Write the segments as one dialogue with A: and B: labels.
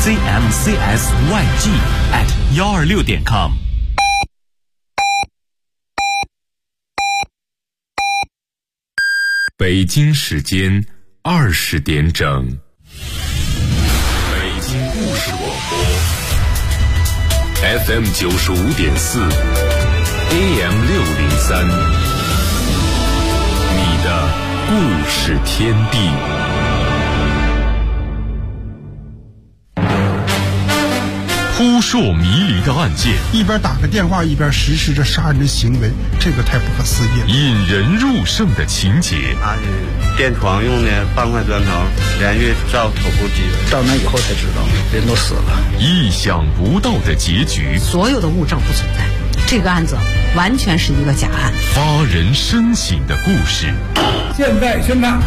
A: cmcsyg@126.com。
B: 北京时间20点整，北京故事广播 FM 95.4 AM 603，你的故事天地。扑朔迷离的案件，
C: 一边打个电话一边实施着杀人的行为，这个太不可思议了。
B: 引人入胜的情节，
D: 他是电床用的半块砖头连续照头部击的，
E: 到那以后才知道人都死了。
B: 意想不到的结局，
F: 所有的物证不存在，这个案子完全是一个假案。
B: 发人深省的故事，
C: 现在宣判。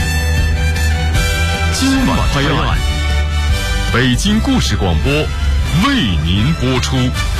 B: 今晚拍案，北京故事广播为您播出。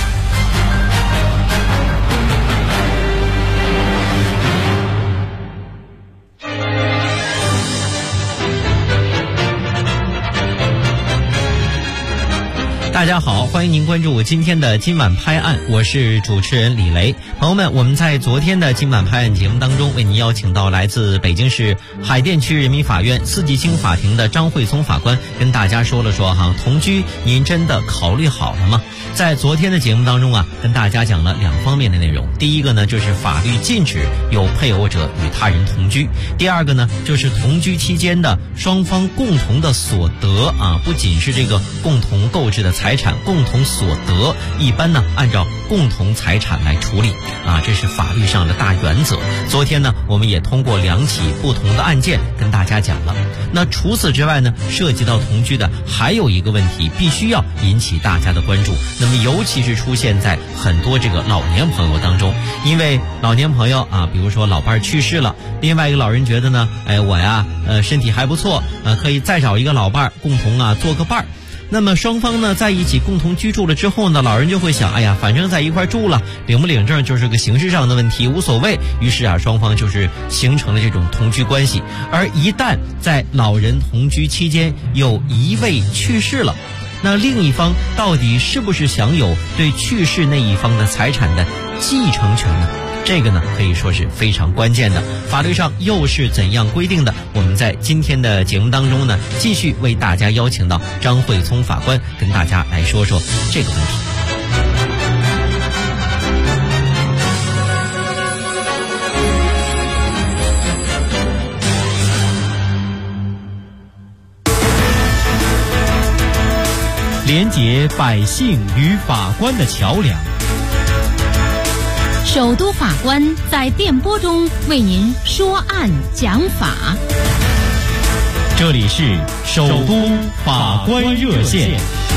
G: 大家好，欢迎您关注今天的今晚拍案，我是主持人李雷。朋友们，我们在昨天的今晚拍案节目当中，为您邀请到来自北京市海淀区人民法院四级轻法庭的张慧聪法官，跟大家说了说同居您真的考虑好了吗？在昨天的节目当中跟大家讲了2方面的内容。第一个呢，就是法律禁止有配偶者与他人同居；第二个呢，就是同居期间的双方共同的所得不仅是这个共同购置的财产，共同所得一般呢按照共同财产来处理这是法律上的大原则。昨天呢，我们也通过2起不同的案件跟大家讲了。那除此之外呢，涉及到同居的还有一个问题必须要引起大家的关注，那么尤其是出现在很多这个老年朋友当中。因为老年朋友比如说老伴去世了，另外一个老人觉得呢，我呀身体还不错，可以再找一个老伴共同做个伴儿。那么双方呢在一起共同居住了之后呢，老人就会想，反正在一块住了，领不领证就是个形式上的问题，无所谓。于是双方就是形成了这种同居关系。而一旦在老人同居期间有一位去世了，那另一方到底是不是享有对去世那一方的财产的继承权呢？这个呢可以说是非常关键的，法律上又是怎样规定的？我们在今天的节目当中呢，继续为大家邀请到张慧聪法官跟大家来说说这个问题。连结百姓与法官的桥梁，
H: 首都法官在电波中为您说案讲法。
G: 这里是首都法官热线。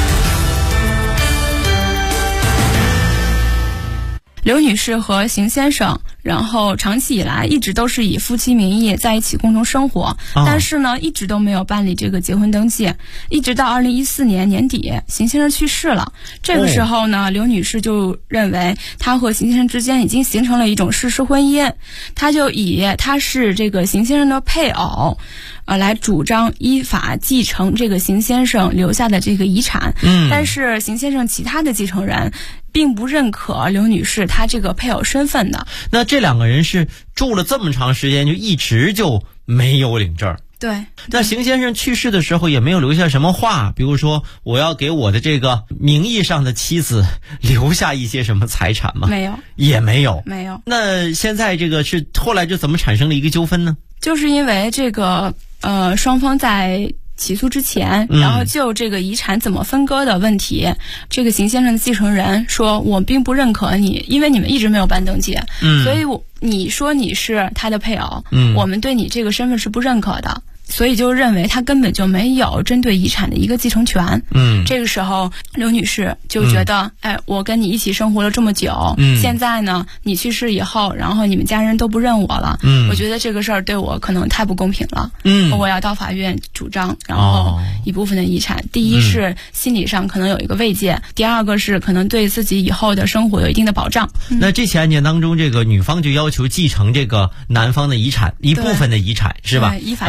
I: 刘女士和邢先生，然后长期以来一直都是以夫妻名义在一起共同生活，但是呢一直都没有办理这个结婚登记，一直到2014年年底，邢先生去世了。这个时候呢，刘女士就认为她和邢先生之间已经形成了一种事实婚姻，她就以她是这个邢先生的配偶来主张依法继承这个邢先生留下的这个遗产。但是邢先生其他的继承人并不认可刘女士她这个配偶身份的。
G: 那这2个人是住了这么长时间，就一直就没有领证。
I: 对。
G: 那邢先生去世的时候也没有留下什么话，比如说我要给我的这个名义上的妻子留下一些什么财产吗？
I: 没有，
G: 也没有。
I: 没有。
G: 那现在这个是后来就怎么产生了一个纠纷呢？
I: 就是因为这个双方在起诉之前，然后就这个遗产怎么分割的问题，这个邢先生的继承人说，我并不认可你，因为你们一直没有办登记，所以你说你是他的配偶，我们对你这个身份是不认可的。所以就认为他根本就没有针对遗产的一个继承权。这个时候刘女士就觉得，我跟你一起生活了这么久，现在呢你去世以后，然后你们家人都不认我了，我觉得这个事儿对我可能太不公平了，我要到法院主张，然后一部分的遗产。第一是心理上可能有一个慰藉，第二个是可能对自己以后的生活有一定的保障。
G: 那这起案件当中，这个女方就要求继承这个男方的遗产，一部分的遗产是吧？
I: 依法继承。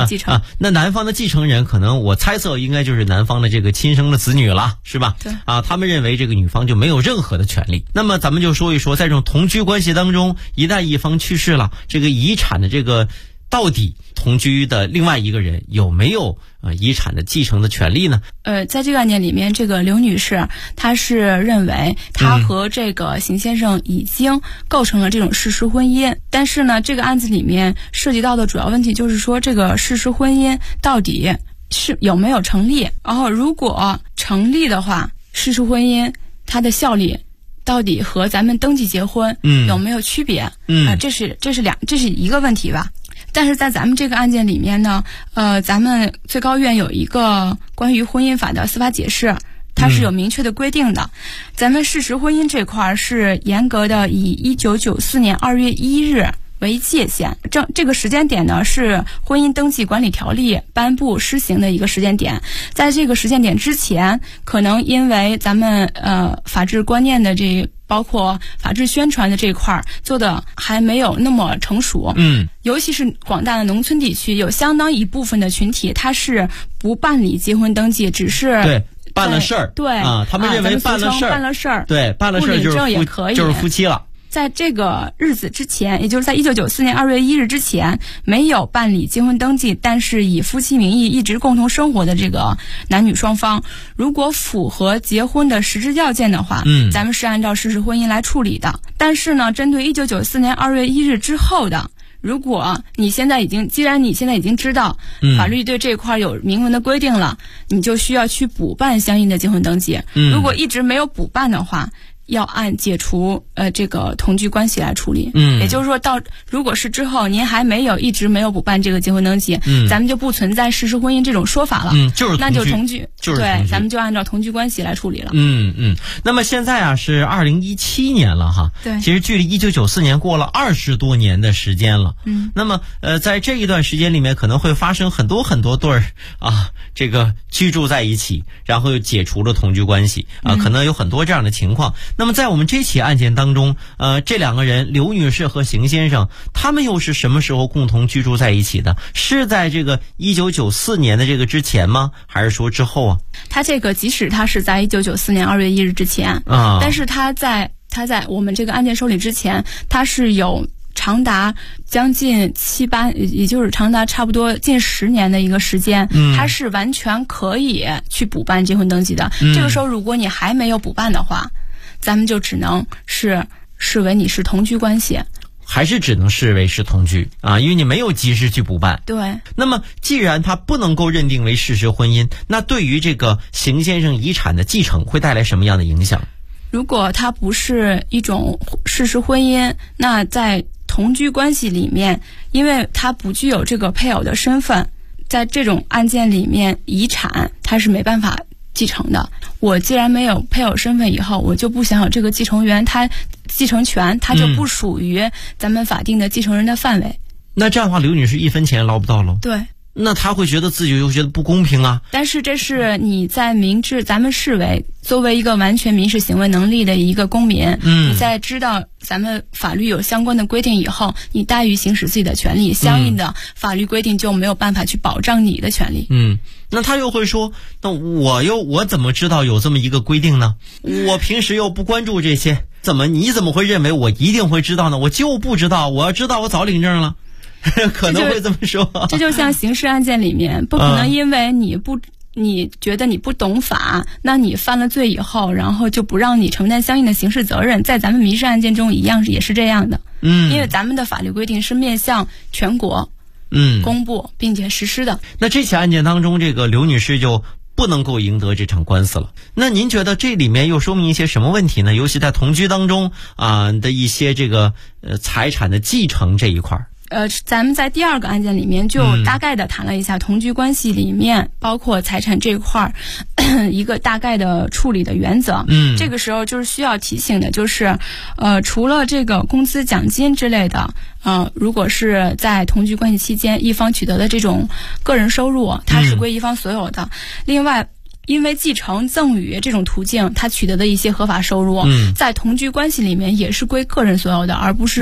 G: 那男方的继承人可能我猜测应该就是男方的这个亲生的子女了，是吧？
I: 对
G: 啊，他们认为这个女方就没有任何的权利。那么咱们就说一说，在这种同居关系当中，一旦一方去世了，这个遗产的这个到底同居的另外一个人有没有遗产的继承的权利呢？
I: 在这个案件里面，这个刘女士她是认为她和这个邢先生已经构成了这种事实婚姻，但是呢，这个案子里面涉及到的主要问题就是说，这个事实婚姻到底是有没有成立？然后如果成立的话，事实婚姻它的效力到底和咱们登记结婚有没有区别？这是一个问题吧。但是在咱们这个案件里面呢，咱们最高院有一个关于婚姻法的司法解释，它是有明确的规定的。咱们事实婚姻这块是严格的以1994年2月1日为界限，这个时间点呢是婚姻登记管理条例颁布施行的一个时间点。在这个时间点之前，可能因为咱们法治观念的包括法治宣传的这一块做的还没有那么成熟，尤其是广大的农村地区，有相当一部分的群体，他是不办理结婚登记，只是
G: 对办了事儿，
I: 对
G: 啊，他们认为办了事儿，对，办了事儿就是夫妻了。
I: 在这个日子之前，也就是在1994年2月1日之前，没有办理结婚登记，但是以夫妻名义一直共同生活的这个男女双方，如果符合结婚的实质要件的话，咱们是按照事实婚姻来处理的。但是呢，针对1994年2月1日之后的，如果既然你现在已经知道法律对这一块有明文的规定了，你就需要去补办相应的结婚登记。如果一直没有补办的话，要按解除这个同居关系来处理。也就是说如果是之后您还一直没有补办这个结婚登记，咱们就不存在事实婚姻这种说法了。那就同居，对，咱们就按照同居关系来处理了。
G: 那么现在是2017年了哈，
I: 对，
G: 其实距离1994年过了20多年的时间了。那么在这一段时间里面，可能会发生很多对儿这个居住在一起，然后又解除了同居关系可能有很多这样的情况。那么在我们这起案件当中，这两个人刘女士和邢先生，他们又是什么时候共同居住在一起的？是在这个1994年的这个之前吗？还是说之后啊？
I: 他这个即使他是在1994年2月1日之前但是他在我们这个案件受理之前，他是有长达将近也就是长达差不多近10年的一个时间，他是完全可以去补办结婚登记的。这个时候如果你还没有补办的话，咱们就只能视为你是同居关系，
G: 还是只能视为是同居因为你没有及时去补办。
I: 对。
G: 那么既然它不能够认定为事实婚姻，那对于这个邢先生遗产的继承会带来什么样的影响？
I: 如果它不是一种事实婚姻，那在同居关系里面，因为它不具有这个配偶的身份，在这种案件里面，遗产它是没办法继承的。我既然没有配偶身份以后，我就不享有这个继承权，它就不属于咱们法定的继承人的范围。
G: 那这样的话，刘女士一分钱捞不到喽。
I: 对。
G: 那她会觉得自己又觉得不公平啊。
I: 但是这是你在咱们视为作为一个完全民事行为能力的一个公民，你在知道咱们法律有相关的规定以后，你怠于行使自己的权利，相应的法律规定就没有办法去保障你的权利。
G: 那他又会说，那我怎么知道有这么一个规定呢？我平时又不关注这些，你怎么会认为我一定会知道呢？我就不知道，我要知道我早领证了。可能会这么说。
I: 这就像刑事案件里面，不可能因为你觉得你不懂法，那你犯了罪以后，然后就不让你承担相应的刑事责任。在咱们民事案件中也是这样的。因为咱们的法律规定是面向全国公布并且实施的。
G: 那这起案件当中，这个刘女士就不能够赢得这场官司了。那您觉得这里面又说明一些什么问题呢？尤其在同居当中的一些这个财产的继承这一块。
I: 咱们在第二个案件里面就大概的谈了一下同居关系里面包括财产这一块一个大概的处理的原则。这个时候就是需要提醒的，就是除了这个工资奖金之类的，如果是在同居关系期间一方取得的这种个人收入，它是归一方所有的。另外，因为继承、赠与这种途径，他取得的一些合法收入，在同居关系里面也是归个人所有的，而不是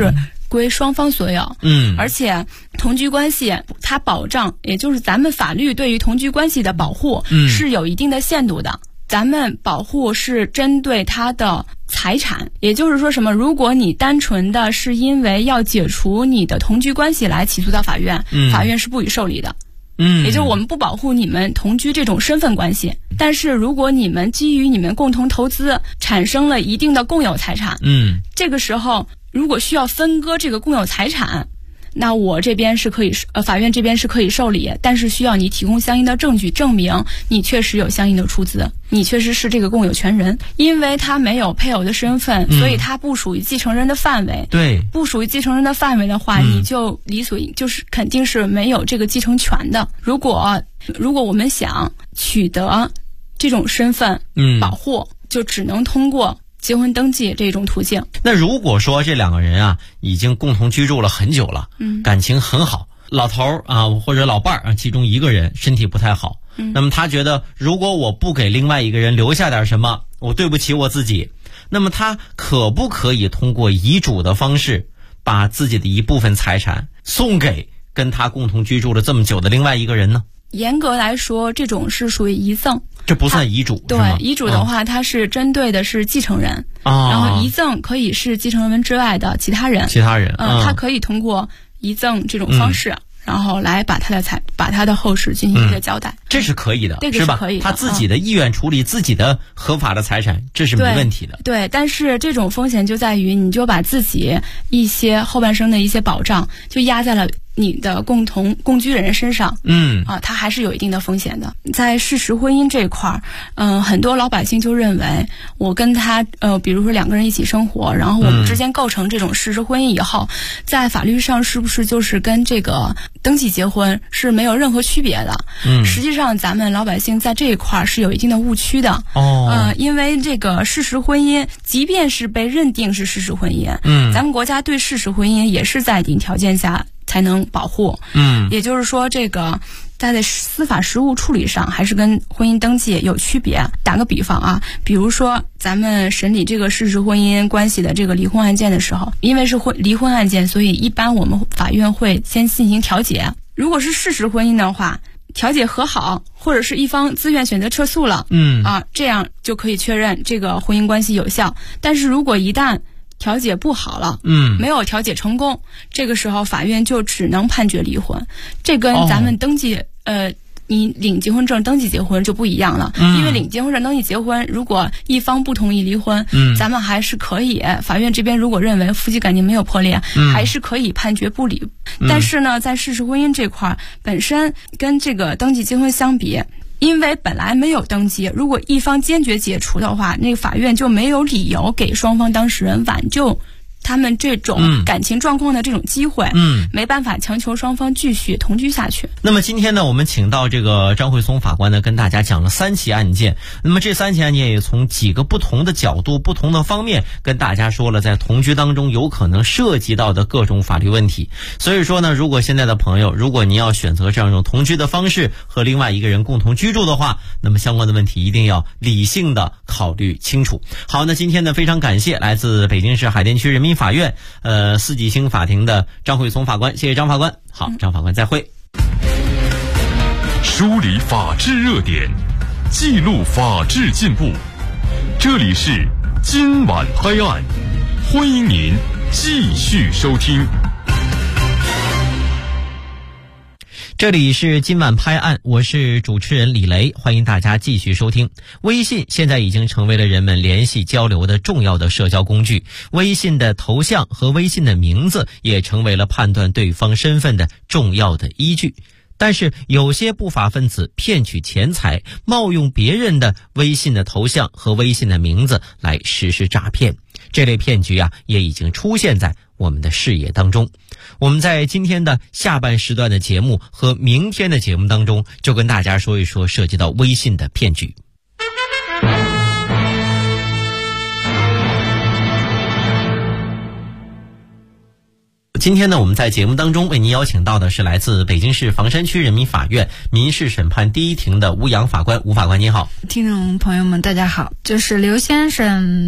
I: 归双方所有。而且同居关系它保障，也就是咱们法律对于同居关系的保护是有一定的限度的。咱们保护是针对他的财产，也就是说什么？如果你单纯的是因为要解除你的同居关系来起诉到法院，法院是不予受理的。也就是我们不保护你们同居这种身份关系，但是如果你们基于你们共同投资产生了一定的共有财产，这个时候如果需要分割这个共有财产，那我这边是可以法院这边是可以受理，但是需要你提供相应的证据证明你确实有相应的出资，你确实是这个共有权人。因为他没有配偶的身份，所以他不属于继承人的范围。
G: 对，
I: 不属于继承人的范围的话，你就就是肯定是没有这个继承权的。如果我们想取得这种身份保护，就只能通过结婚登记这种途径。
G: 那如果说这两个人啊已经共同居住了很久了，感情很好，老头啊或者老伴儿啊其中一个人身体不太好，那么他觉得如果我不给另外一个人留下点什么，我对不起我自己，那么他可不可以通过遗嘱的方式把自己的一部分财产送给跟他共同居住了这么久的另外一个人呢？
I: 严格来说，这种是属于遗赠，
G: 这不算遗嘱。
I: 对，遗嘱的话，它是针对的是继承人，然后遗赠可以是继承人之外的其他人。他可以通过遗赠这种方式，然后来把他的后事进行一个交代。
G: 这是可以的，
I: 这个是可以的。
G: 他自己的意愿处理自己的合法的财产，这是没问题的。
I: 对，但是这种风险就在于，你就把自己一些后半生的一些保障，就压在了你的共居人身上，它还是有一定的风险的。在事实婚姻这一块很多老百姓就认为，我跟他比如说两个人一起生活，然后我们之间构成这种事实婚姻以后，在法律上是不是就是跟这个登记结婚是没有任何区别的？实际上咱们老百姓在这一块是有一定的误区的。因为这个事实婚姻，即便是被认定是事实婚姻，咱们国家对事实婚姻也是在一定条件下才能保护。也就是说，这个在司法实务处理上还是跟婚姻登记有区别。打个比方啊，比如说咱们审理这个事实婚姻关系的这个离婚案件的时候，因为是离婚案件，所以一般我们法院会先进行调解。如果是事实婚姻的话，调解和好，或者是一方自愿选择撤诉了，这样就可以确认这个婚姻关系有效。但是如果一旦调解不好了，没有调解成功，这个时候法院就只能判决离婚。这跟咱们登记你领结婚证登记结婚就不一样了。因为领结婚证登记结婚，如果一方不同意离婚，咱们还是可以，法院这边如果认为夫妻感情没有破裂，还是可以判决不离。但是呢，在事实婚姻这块本身跟这个登记结婚相比，因为本来没有登记，如果一方坚决解除的话，那个法院就没有理由给双方当事人挽救他们这种感情状况的这种机会，没办法强求双方继续同居下去。
G: 那么今天呢，我们请到这个张慧松法官呢，跟大家讲了3起案件。那么这3起案件也从几个不同的角度、不同的方面跟大家说了在同居当中有可能涉及到的各种法律问题。所以说呢，如果现在的朋友，如果您要选择这样一种同居的方式和另外一个人共同居住的话，那么相关的问题一定要理性的考虑清楚。好，那今天呢，非常感谢来自北京市海淀区人民法院4级刑法庭的张慧松法官，谢谢张法官。好，张法官再会。
B: 梳理法治热点，记录法治进步，这里是今晚拍案，欢迎您继续收听。
G: 这里是今晚拍案，我是主持人李雷，欢迎大家继续收听。微信现在已经成为了人们联系交流的重要的社交工具，微信的头像和微信的名字也成为了判断对方身份的重要的依据。但是有些不法分子骗取钱财，冒用别人的微信的头像和微信的名字来实施诈骗，这类骗局也已经出现在我们的视野当中。我们在今天的下半时段的节目和明天的节目当中，就跟大家说一说涉及到微信的骗局。今天呢，我们在节目当中为您邀请到的是来自北京市房山区人民法院民事审判第1庭的吴阳法官。吴法官您好。
A: 听众朋友们大家好，就是刘先生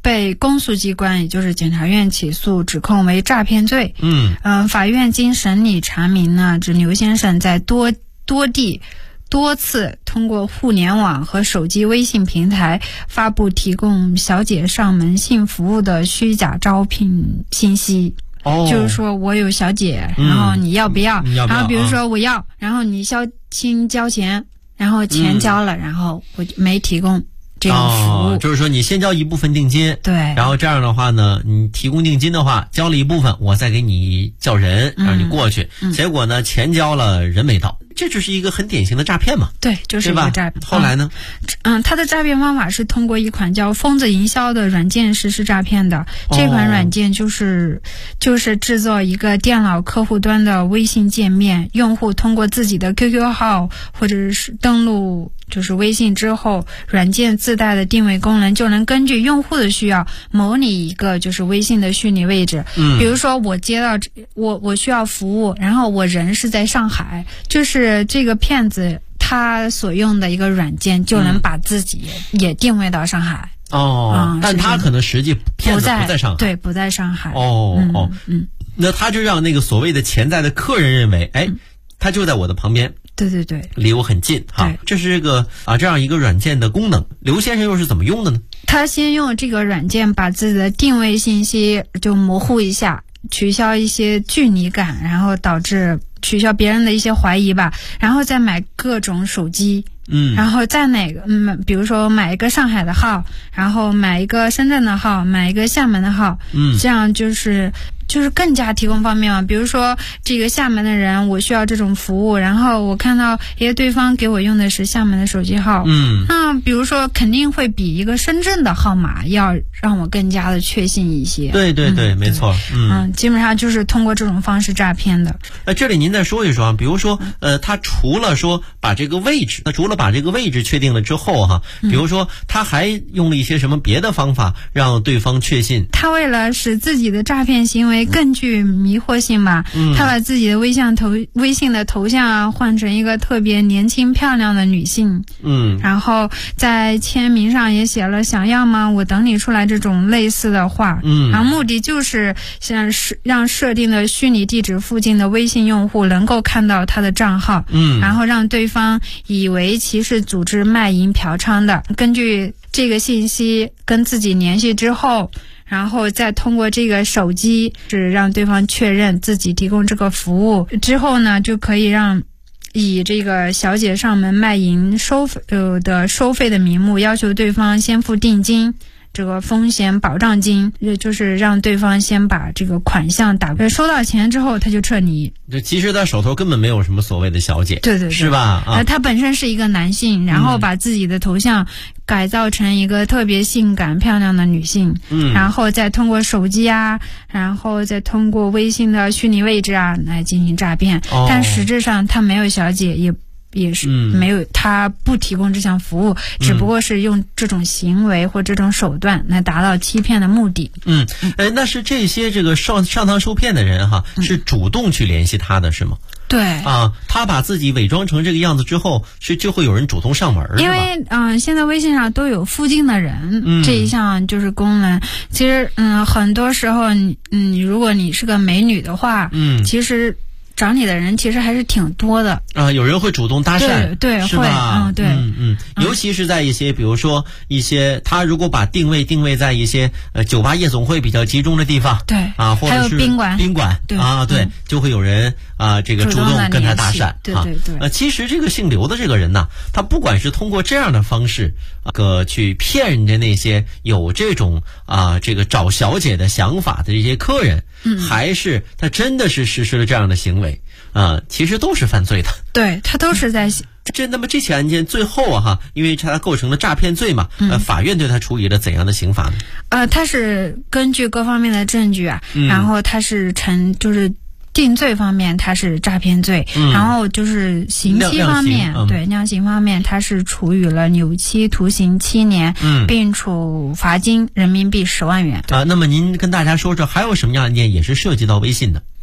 A: 被公诉机关也就是检察院起诉，指控为诈骗罪。法院经审理查明呢，这刘先生在多地多次通过互联网和手机微信平台发布提供小姐上门性服务的虚假招聘信息。就是说我有小姐，然后你要不要？然后比如说我要，然后你先交钱，然后钱交了，然后我没提供这种服务。
G: 就是说你先交一部分定金，
A: 对，
G: 然后这样的话呢，你提供定金的话，交了一部分，我再给你叫人，让你过去。结果呢，钱交了，人没到。这就是一个很典型的诈骗嘛。
A: 对，就是一个诈骗。
G: 后来呢？
A: 他的诈骗方法是通过一款叫疯子营销的软件实施诈骗的。这款软件就是制作一个电脑客户端的微信界面，用户通过自己的 QQ 号或者是登录就是微信之后，软件自带的定位功能就能根据用户的需要模拟一个就是微信的虚拟位置。比如说我接到我需要服务，然后我人是在上海，就是这个骗子他所用的一个软件就能把自己也定位到上海。
G: 但他可能实际骗子不在上海。
A: 对，不在上海。
G: 那他就让那个所谓的潜在的客人认为，他就在我的旁边。
A: 对对对，
G: 离我很近哈。这是这样一个软件的功能。刘先生又是怎么用的呢？
A: 他先用这个软件把自己的定位信息就模糊一下，取消一些距离感，然后导致取消别人的一些怀疑吧，然后再买各种手机。然后在比如说买一个上海的号，然后买一个深圳的号，买一个厦门的号，这样就是更加提供方便嘛。比如说这个厦门的人我需要这种服务，然后我看到对方给我用的是厦门的手机号，那比如说肯定会比一个深圳的号码要让我更加的确信一些。
G: 对对对，没错。
A: 基本上就是通过这种方式诈骗的。
G: 这里您再说一说啊，比如说他除了说把这个位置，把这个位置确定了之后哈，比如说他还用了一些什么别的方法让对方确信。
A: 他为了使自己的诈骗行为更具迷惑性吧，他把自己的微信的头像换成一个特别年轻漂亮的女性，然后在签名上也写了想要吗？我等你出来这种类似的话，然后目的就是让设定的虚拟地址附近的微信用户能够看到他的账号，然后让对方以为其是组织卖淫嫖娼的，根据这个信息跟自己联系之后，然后再通过这个手机是让对方确认自己提供这个服务之后呢，就可以让以这个小姐上门卖淫收费的名目要求对方先付定金，这个风险保障金，就是让对方先把这个款项收到钱之后他就撤离。
G: 其实他手头根本没有什么所谓的小姐，
A: 对对对，
G: 是吧？
A: 他本身是一个男性，然后把自己的头像改造成一个特别性感漂亮的女性，然后再通过手机然后再通过微信的虚拟位置来进行诈骗。但实质上他没有小姐，也是没有，他不提供这项服务，只不过是用这种行为或这种手段来达到欺骗的目的。
G: 那是这些这个上当受骗的人是主动去联系他的是吗？
A: 对
G: 他把自己伪装成这个样子之后，就会有人主动上门，
A: 因为现在微信上都有附近的人，这一项就是功能。其实很多时候如果你是个美女的话，其实找你的人其实还是挺多的
G: 有人会主动搭讪，
A: 对，
G: 是吧？
A: 对，
G: 尤其是在一些比如说一些他如果把定位在一些酒吧夜总会比较集中的地方，
A: 对
G: 或者是
A: 还有宾馆
G: 对就会有人这个主动跟他搭讪。
A: 对对对。
G: 其实这个姓刘的这个人呢，他不管是通过这样的方式去骗人家那些有这种这个找小姐的想法的这些客人，还是他真的是实施了这样的行为其实都是犯罪的。
A: 对，他都是在
G: 那么这起案件最后因为他构成了诈骗罪嘛，法院对他处以了怎样的刑罚呢？
A: 他是根据各方面的证据然后他是就是定罪方面他是诈骗罪，然后就是刑期方面，量刑方面他是处以了有期徒刑7年，并处罚金人民币10万元。
G: 那么您跟大家说说还有什么样的案件也是涉及到微信的？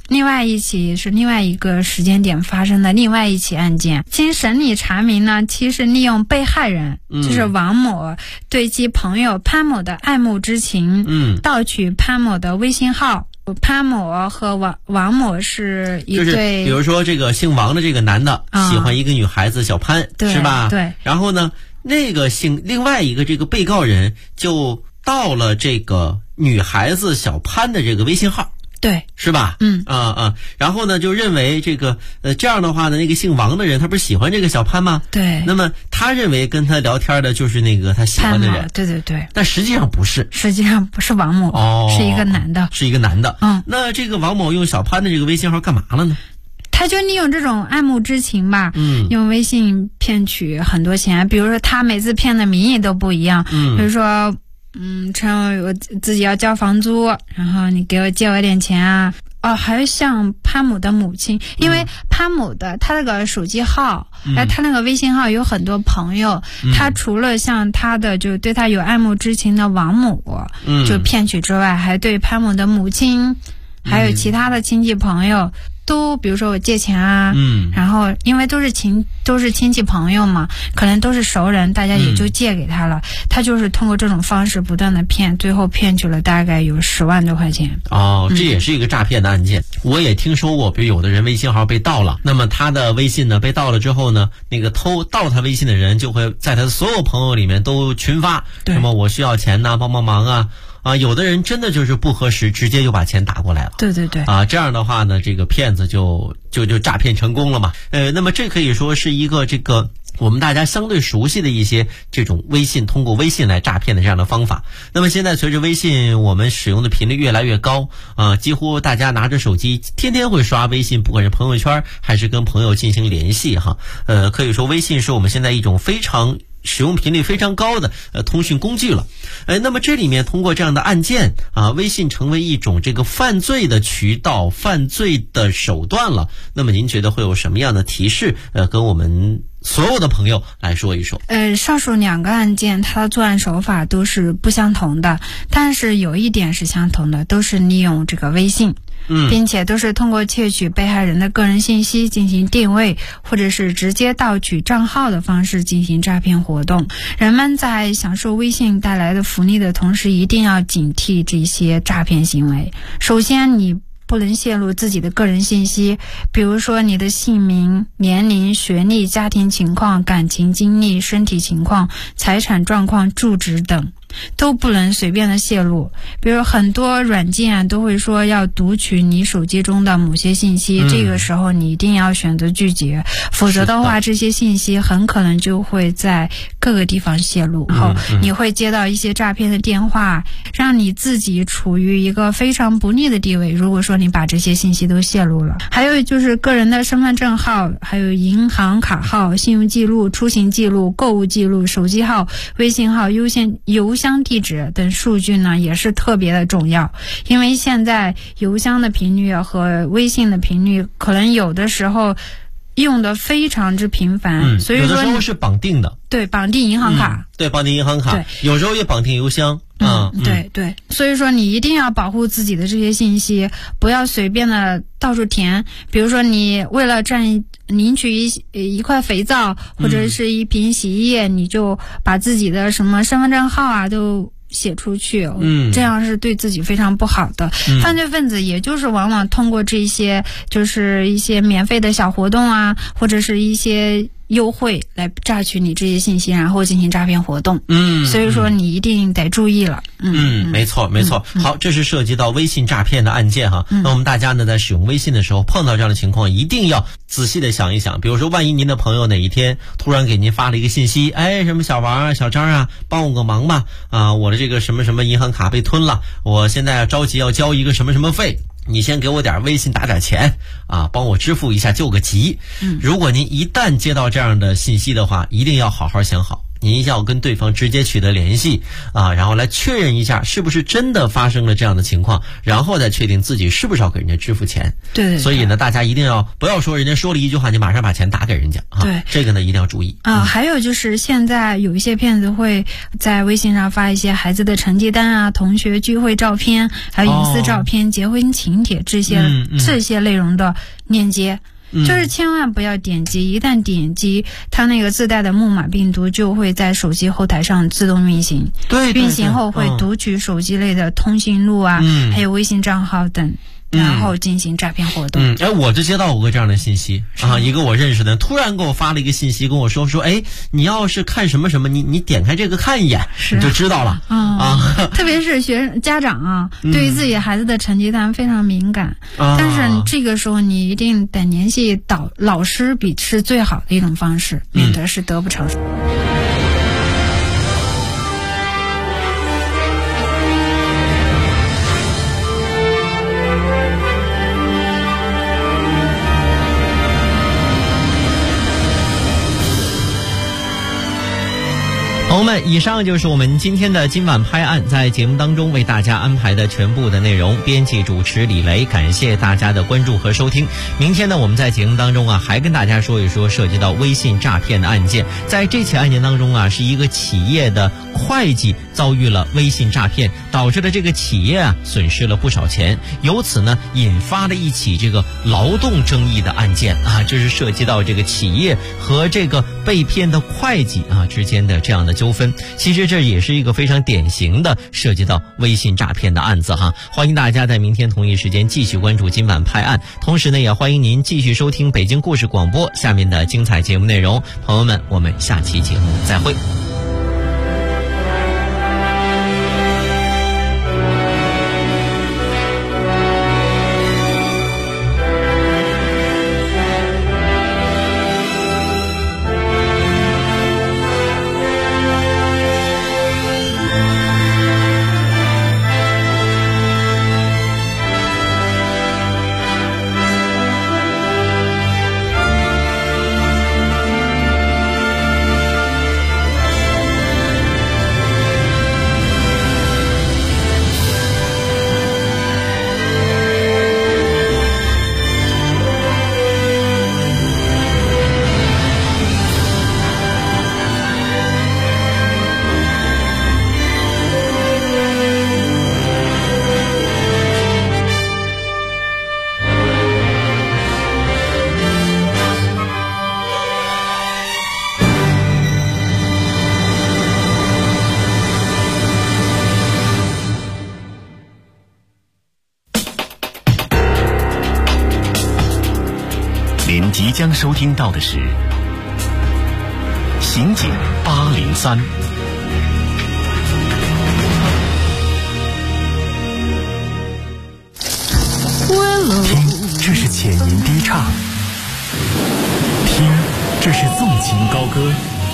A: 另外一起是另外一个时间点发生的另外一起案件。经审理查明呢，其实利用被害人，就是王某对其朋友潘某的爱慕之情，盗取潘某的微信号。潘某和王某是一对，
G: 就是比如说这个姓王的这个男的喜欢一个女孩子小潘，是吧？
A: 对。
G: 然后呢，那个另外一个这个被告人就盗了这个女孩子小潘的这个微信号。
A: 对，
G: 是吧？然后呢，就认为这个这样的话呢，那个姓王的人他不是喜欢这个小潘吗？
A: 对。
G: 那么他认为跟他聊天的就是那个他喜欢的人。
A: 对对对。
G: 但实际上不是，
A: 实际上不是王某，是一个男的。
G: 是一个男的。那这个王某用小潘的这个微信号干嘛了呢？
A: 他就利用这种爱慕之情吧，用微信骗取很多钱。比如说他每次骗的名义都不一样，比如说称我自己要交房租，然后你给我借我点钱啊。还像潘某的母亲，因为潘某的他那个手机号，他那个微信号有很多朋友，他除了像他的就对他有爱慕之情的王某就骗取之外，还对潘某的母亲还有其他的亲戚朋友都，比如说我借钱啊，然后因为都是亲戚朋友嘛，可能都是熟人，大家也就借给他了。他就是通过这种方式不断的骗，最后骗取了大概有10万多块钱。
G: 这也是一个诈骗的案件。我也听说过，比如有的人微信号被盗了，那么他的微信呢被盗了之后呢，那个盗他微信的人就会在他的所有朋友里面都群发，什么我需要钱呐，帮忙啊。有的人真的就是不核实，直接就把钱打过来了。
A: 对对对。
G: 这样的话呢，这个骗子就诈骗成功了嘛。那么这可以说是一个这个我们大家相对熟悉的一些这种通过微信来诈骗的这样的方法。那么现在随着微信我们使用的频率越来越高，几乎大家拿着手机天天会刷微信，不管是朋友圈还是跟朋友进行联系哈。可以说微信是我们现在一种非常使用频率非常高的通讯工具了。那么这里面通过这样的案件微信成为一种这个犯罪的渠道、犯罪的手段了。那么您觉得会有什么样的提示跟我们所有的朋友来说一说？
A: 上述2个案件它的作案手法都是不相同的，但是有一点是相同的，都是利用这个微信。并且都是通过窃取被害人的个人信息进行定位，或者是直接盗取账号的方式进行诈骗活动。人们在享受微信带来的福利的同时，一定要警惕这些诈骗行为。首先，你不能泄露自己的个人信息，比如说你的姓名、年龄、学历、家庭情况、感情经历、身体情况、财产状况、住址等都不能随便的泄露。比如很多软件都会说要读取你手机中的某些信息，这个时候你一定要选择拒绝，否则的话这些信息很可能就会在各个地方泄露，后你会接到一些诈骗的电话，让你自己处于一个非常不利的地位，如果说你把这些信息都泄露了。还有就是个人的身份证号，还有银行卡号、信用记录、出行记录、购物记录、手机号、微信号、邮箱地址等数据呢也是特别的重要。因为现在邮箱的频率和微信的频率可能有的时候用的非常之频繁，所以说
G: 有的时候是绑定的，
A: 对，绑定银行卡，
G: 对，绑定银行卡，
A: 对，
G: 有时候也绑定邮箱。
A: 对，所以说你一定要保护自己的这些信息，不要随便的到处填。比如说你为了领取一块肥皂或者是一瓶洗衣液，你就把自己的什么身份证号啊都写出去，这样是对自己非常不好的。犯罪分子也就是往往通过这些就是一些免费的小活动啊，或者是一些优惠来榨取你这些信息，然后进行诈骗活动。所以说你一定得注意了。
G: 没错。好，这是涉及到微信诈骗的案件哈。那我们大家呢在使用微信的时候碰到这样的情况，一定要仔细的想一想。比如说万一您的朋友哪一天突然给您发了一个信息，什么小王啊、小张啊，帮我个忙吧，我的这个什么什么银行卡被吞了，我现在着急要交一个什么什么费，你先给我点微信打点钱帮我支付一下救个急。如果您一旦接到这样的信息的话，一定要好好想好， 您一定要跟对方直接取得联系啊，然后来确认一下是不是真的发生了这样的情况，然后再确定自己是不是要给人家支付钱。
A: 对，
G: 所以呢，大家一定要不要说人家说了一句话，你马上把钱打给人家啊。
A: 对，
G: 这个呢一定要注意
A: 啊。还有就是现在有一些骗子会在微信上发一些孩子的成绩单啊、同学聚会照片、还有隐私照片、结婚请帖这些内容的链接。就是千万不要点击，一旦点击，它那个自带的木马病毒就会在手机后台上自动运行。
G: 对，
A: 运行后会读取手机内的通讯录啊，还有微信账号等。然后进行诈骗活动。
G: 我就接到过这样的信息啊，一个我认识的突然给我发了一个信息，跟我说，你要是看什么什么，你点开这个看一眼，你就知道了啊。
A: 特别是家长啊，对于自己孩子的成绩单非常敏感，但是这个时候你一定得联系老师，是最好的一种方式，免得是得不偿失。
G: 朋友们，以上就是我们今天的今晚拍案在节目当中为大家安排的全部的内容。编辑主持李雷，感谢大家的关注和收听。明天呢，我们在节目当中还跟大家说一说涉及到微信诈骗的案件。在这起案件当中是一个企业的会计遭遇了微信诈骗，导致了这个企业损失了不少钱，由此呢引发了一起这个劳动争议的案件这是涉及到这个企业和这个被骗的会计之间的这样的纠纷。其实这也是一个非常典型的涉及到微信诈骗的案子欢迎大家在明天同一时间继续关注今晚拍案，同时呢也欢迎您继续收听北京故事广播下面的精彩节目内容。朋友们，我们下期节目再会。
B: 您即将收听到的是《刑警803》。
J: 听，这是浅吟低唱；听，这是纵情高歌；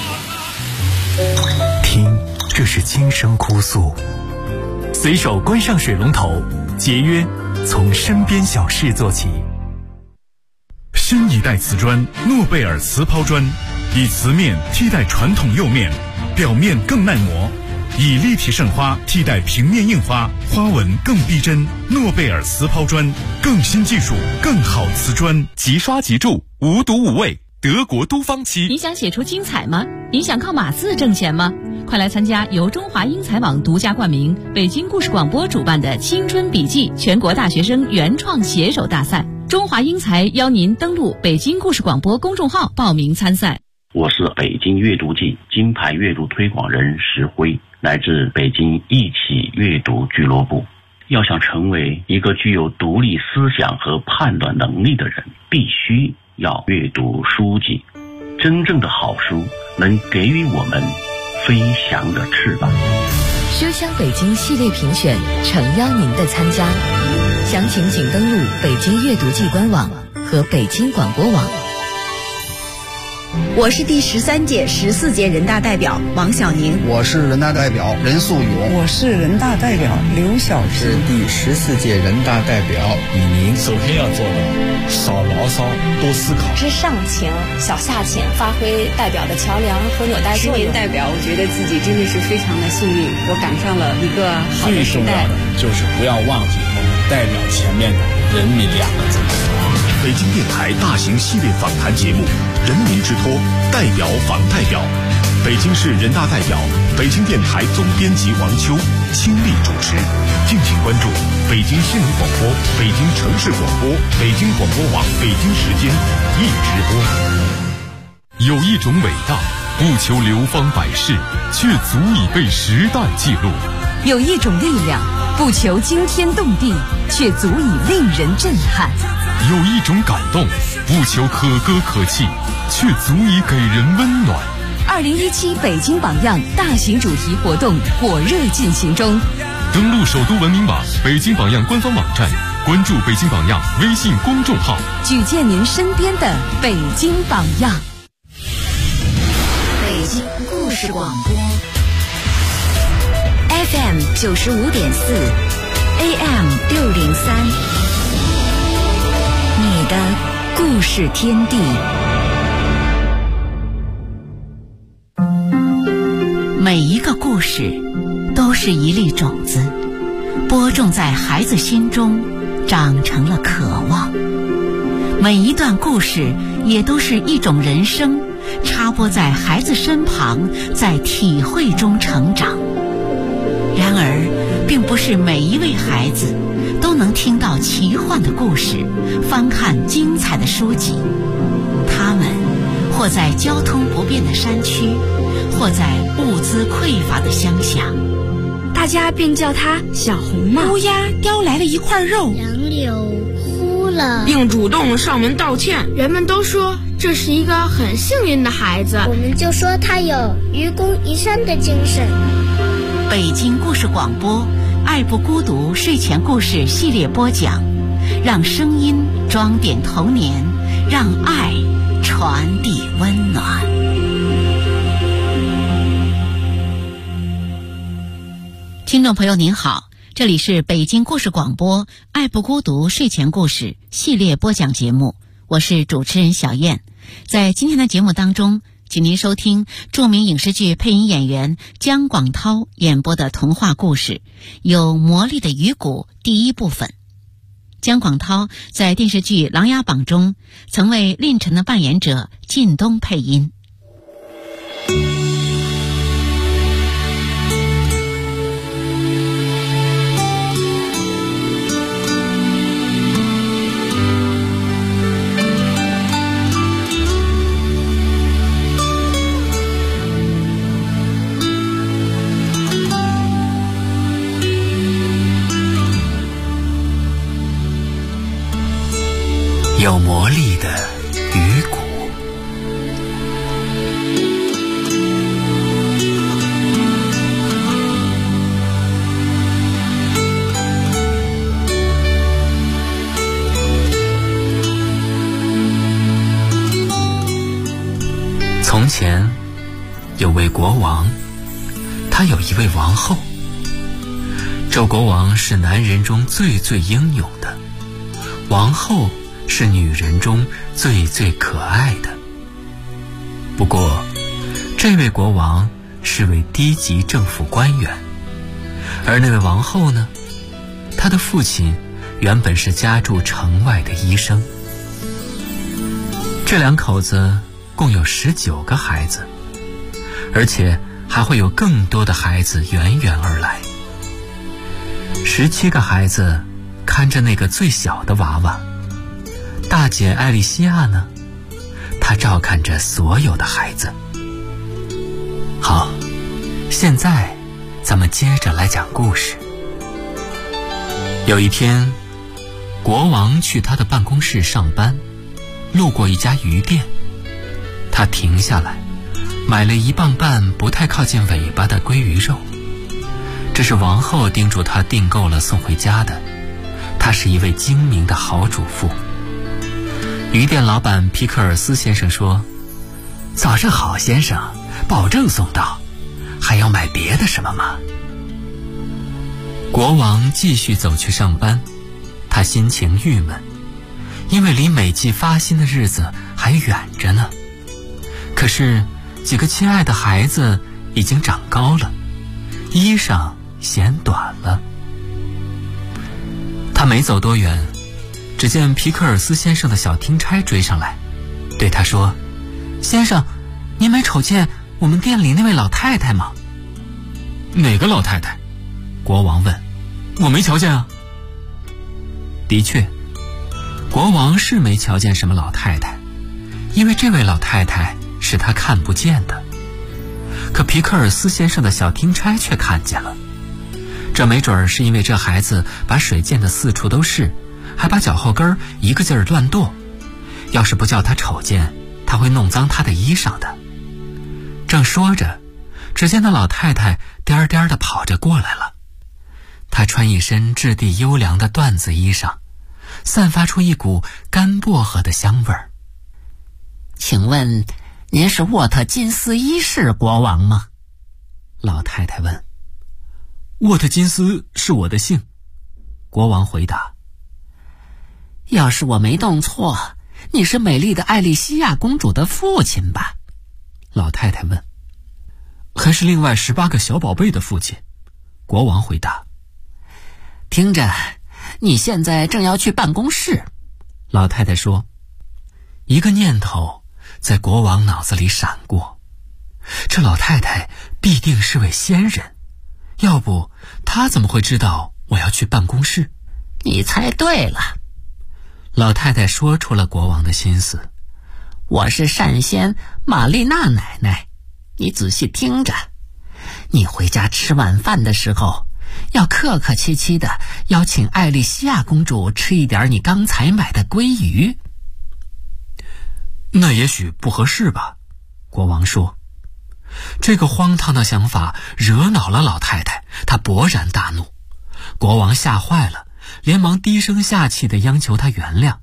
J: 听，这是轻声哭诉。随手关上水龙头，节约从身边小事做起。
K: 新一代瓷砖诺贝尔瓷抛砖，以瓷面替代传统釉面，表面更耐磨，以立体渗花替代平面印花，花纹更逼真。诺贝尔瓷抛砖，更新技术，更好瓷砖，即刷即铸，无毒无味，德国都芳漆。
H: 你想写出精彩吗？你想靠码字挣钱吗？快来参加由中华英才网独家冠名、北京故事广播主办的青春笔记全国大学生原创写手大赛。中华英才邀您登录北京故事广播公众号报名参赛。
L: 我是北京阅读季金牌阅读推广人石辉，来自北京一起阅读俱乐部。要想成为一个具有独立思想和判断能力的人，必须要阅读书籍。真正的好书能给予我们飞翔的翅膀。
M: 书香北京系列评选诚邀您的参加，详情请登录北京阅读季官网和北京广播网。
N: 我是第13届、14届人大代表王小宁。
O: 我是人大代表任素勇。
P: 我是人大代表刘晓芝。
Q: 是第14届人大代表李宁。
R: 首先要做到少牢骚，多思考。
S: 知上情，小下潜，发挥代表的桥梁和纽带作用。
T: 10年代表，我觉得自己真的是非常的幸运，我赶上了一个好的时代。
R: 最重要的就是不要忘记我们代表前面的人民2个字。
B: 北京电台大型系列访谈节目《人民之托》代表访代表，北京市人大代表、北京电台总编辑王秋倾力主持。敬请关注北京新闻广播、北京城市广播、北京广播网北京时间一直播。有一种伟大，不求流芳百世，却足以被时代记录；
M: 有一种力量，不求惊天动地，却足以令人震撼；
B: 有一种感动，不求可歌可泣，却足以给人温暖。
M: 2017北京榜样大型主题活动火热进行中，
B: 登录首都文明网、北京榜样官方网站，关注北京榜样微信公众号，
M: 举荐您身边的北京榜样。
N: 北京故事广播 FM 95.4 AM 603，你的故事天地。每一个故事都是一粒种子，播种在孩子心中，长成了渴望。每一段故事也都是一种人生，插播在孩子身旁，在体会中成长。然而，并不是每一位孩子都能听到奇幻的故事，翻看精彩的书籍。他们或在交通不便的山区，或在物资匮乏的乡下，
U: 大家便叫他小红帽。
V: 乌鸦叼来了一块肉，
W: 杨柳哭了，
U: 并主动上门道歉。
V: 人们都说这是一个很幸运的孩子，
W: 我们就说他有愚公移山的精神。
N: 北京故事广播爱不孤独睡前故事系列播讲，让声音装点童年，让爱传递温暖。听众朋友您好，这里是北京故事广播爱不孤独睡前故事系列播讲节目，我是主持人小燕。在今天的节目当中，请您收听著名影视剧配音演员姜广涛演播的童话故事《有魔力的鱼骨》第1部分。姜广涛在电视剧《琅琊榜》中曾为令晨的扮演者靳东配音。
J: 有魔力的鱼骨。从前有位国王，他有一位王后。周国王是男人中最最英勇的，王后是女人中最最可爱的。不过，这位国王是位低级政府官员，而那位王后呢，她的父亲原本是家住城外的医生。这两口子共有19个孩子，而且还会有更多的孩子源源而来。17个孩子看着那个最小的娃娃，大姐艾莉西亚呢，她照看着所有的孩子。好，现在咱们接着来讲故事。有一天，国王去他的办公室上班，路过一家鱼店，他停下来，买了1磅半不太靠近尾巴的鲑鱼肉。这是王后叮嘱他订购了送回家的，她是一位精明的好主妇。鱼店老板皮克尔斯先生说， 早上好，先生，保证送到。还要买别的什么吗？国王继续走去上班，他心情郁闷，因为离美季发薪的日子还远着呢。可是几个亲爱的孩子已经长高了，衣裳显短了。他没走多远，只见皮克尔斯先生的小听差追上来，对他说：“先生，您没瞅见我们店里那位老太太吗？”“
K: 哪个老太太？”国王问。“我没瞧见啊。”
J: 的确，国王是没瞧见什么老太太，因为这位老太太是他看不见的。可皮克尔斯先生的小听差却看见了，这没准儿是因为这孩子把水溅得四处都是，还把脚后跟一个劲儿乱跺。要是不叫他瞅见，他会弄脏他的衣裳的。正说着，只见那老太太颠颠地跑着过来了。她穿一身质地优良的缎子衣裳，散发出一股干薄荷的香味儿。
N: “请问您是沃特金斯一世国王吗？”
J: 老太太问。“沃特金斯是我的姓。”国王回答。
N: “要是我没弄错，你是美丽的艾莉西亚公主的父亲吧？”
J: 老太太问。“还是另外18个小宝贝的父亲。”国王回答。
N: “听着，你现在正要去办公室。”
J: 老太太说。一个念头在国王脑子里闪过，这老太太必定是位仙人，要不她怎么会知道我要去办公室？
N: “你猜对了。”
J: 老太太说出了国王的心思。
N: “我是善仙玛丽娜奶奶，你仔细听着，你回家吃晚饭的时候，要客客气气的邀请艾莉西亚公主吃一点你刚才买的鲑鱼。”“
J: 那也许不合适吧？”国王说。这个荒唐的想法惹恼了老太太，她勃然大怒。国王吓坏了，连忙低声下气地央求她原谅。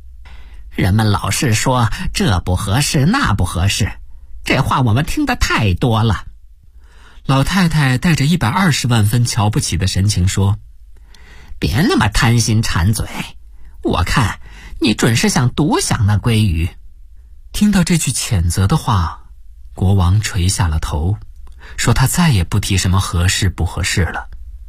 N: “人们老是说这不合适那不合适，这话我们听得太多了。”
J: 老太太带着120万分瞧不起的神情说：“
N: 别那么贪心馋嘴，我看你准是想独享那鲑鱼。”
J: 听到这句谴责的话，国王垂下了头，说他再也不提什么合适不合适了。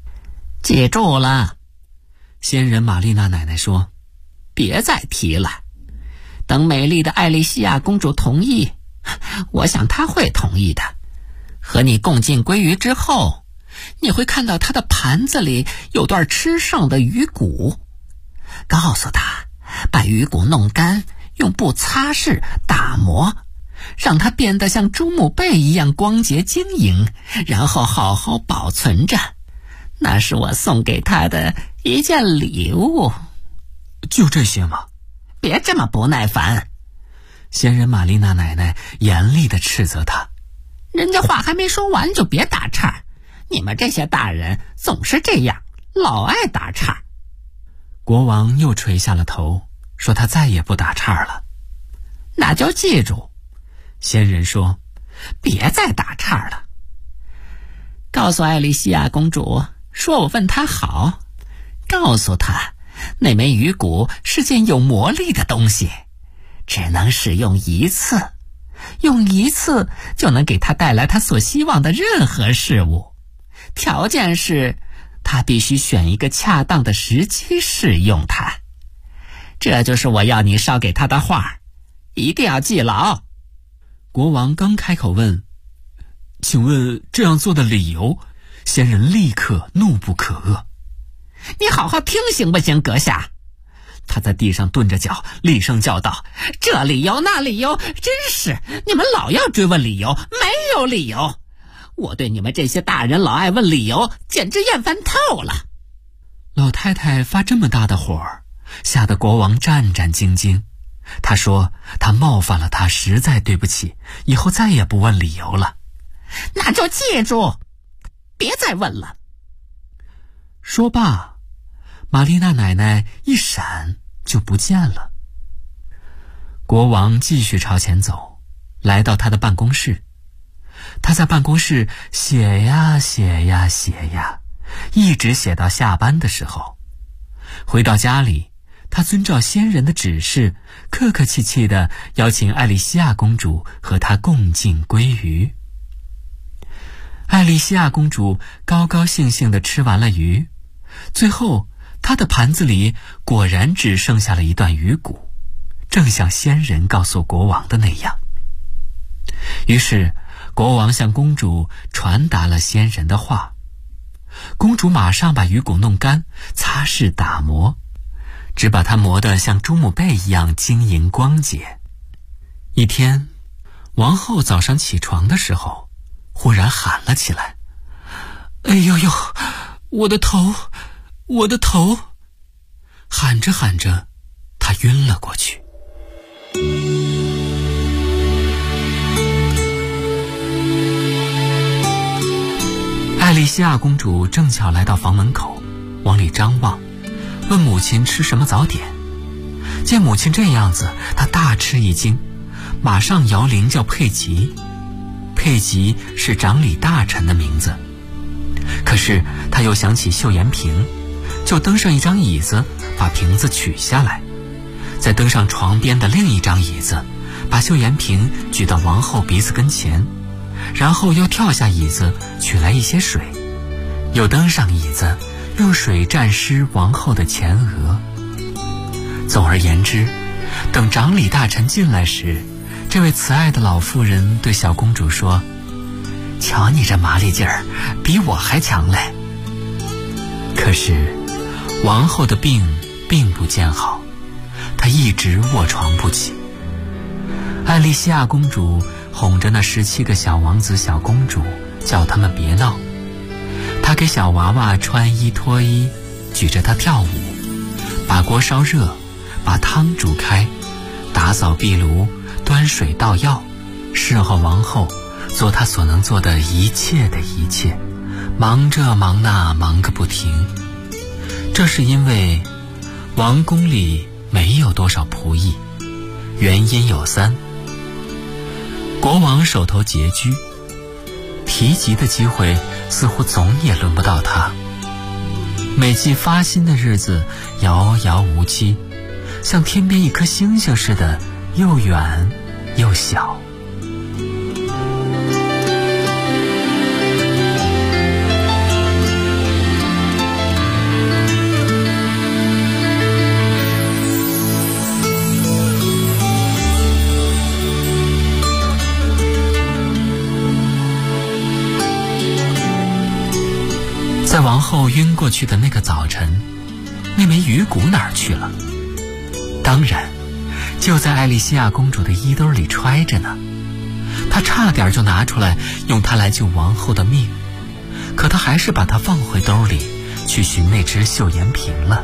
N: “记住了。”
J: 仙人玛丽娜奶奶说，“
N: 别再提了。等美丽的艾莉西亚公主同意，我想她会同意的。和你共进鲑鱼之后，你会看到她的盘子里有段吃剩的鱼骨。告诉她，把鱼骨弄干，用布擦拭打磨，让它变得像珠穆贝一样光洁晶莹，然后好好保存着。那是我送给她的一件礼物。”“
J: 就这些吗？”“
N: 别这么不耐烦。”
J: 仙人玛丽娜奶奶严厉地斥责他。
N: “人家话还没说完就别打岔，你们这些大人总是这样，老爱打岔。”
J: 国王又垂下了头，说他再也不打岔了。
N: “那就记住。”
J: 仙人说，“
N: 别再打岔了。告诉艾莉西亚公主，说我问她好，告诉她那枚鱼骨是件有魔力的东西，只能使用一次，用一次就能给她带来她所希望的任何事物，条件是她必须选一个恰当的时机使用它。这就是我要你捎给她的话，一定要记牢。”
J: 国王刚开口问：“请问这样做的理由？”仙人立刻怒不可遏：“
N: 你好好听行不行，阁下？”
J: 他在地上顿着脚，厉声叫道：“
N: 这理由那理由，真是你们老要追问理由，没有理由。我对你们这些大人老爱问理由，简直厌烦透了。”
J: 老太太发这么大的火，吓得国王战战兢兢。他说他冒犯了他，实在对不起，以后再也不问理由了。
N: “那就记住，别再问了。”
J: 说罢，玛丽娜奶奶一闪就不见了。国王继续朝前走， 来到他的办公室。他在办公室写呀写呀写呀，一直写到下班的时候。回到家里，他遵照先人的指示，客客气气地邀请艾丽西亚公主和他共进鲑鱼。艾丽西亚公主高高兴兴地吃完了鱼，最后她的盘子里果然只剩下了一段鱼骨，正像先人告诉国王的那样。于是国王向公主传达了先人的话，公主马上把鱼骨弄干，擦拭打磨，只把它磨得像珠穆贝一样晶莹光洁。一天，王后早上起床的时候，忽然喊了起来：“哎呦呦，我的头，我的头！”喊着喊着，她晕了过去。艾丽西亚公主正巧来到房门口，往里张望，问母亲吃什么早点。见母亲这样子，她大吃一惊，马上摇铃叫佩吉。佩吉是掌理大臣的名字。可是她又想起绣颜瓶，就登上一张椅子，把瓶子取下来，再登上床边的另一张椅子，把绣颜瓶举到王后鼻子跟前，然后又跳下椅子，取来一些水，又登上椅子，用水沾湿王后的前额。总而言之，等掌理大臣进来时，这位慈爱的老妇人对小公主说：“瞧你这麻利劲儿，比我还强嘞。”可是王后的病并不见好，她一直卧床不起。艾丽西亚公主哄着那17个小王子小公主，叫他们别闹。她给小娃娃穿衣脱衣，举着她跳舞，把锅烧热，把汤煮开，打扫壁炉，端水倒药，侍候王后，做她所能做的一切的一切，忙这忙那，忙个不停。这是因为王宫里没有多少仆役，原因有3。国王手头拮据，提及的机会似乎总也轮不到他。每季发薪的日子遥遥无期，像天边一颗星星似的，又远又小。在王后晕过去的那个早晨，那枚鱼骨哪儿去了？当然，就在艾丽西亚公主的衣兜里揣着呢。她差点就拿出来，用它来救王后的命，可她还是把它放回兜里，去寻那只绣颜瓶了。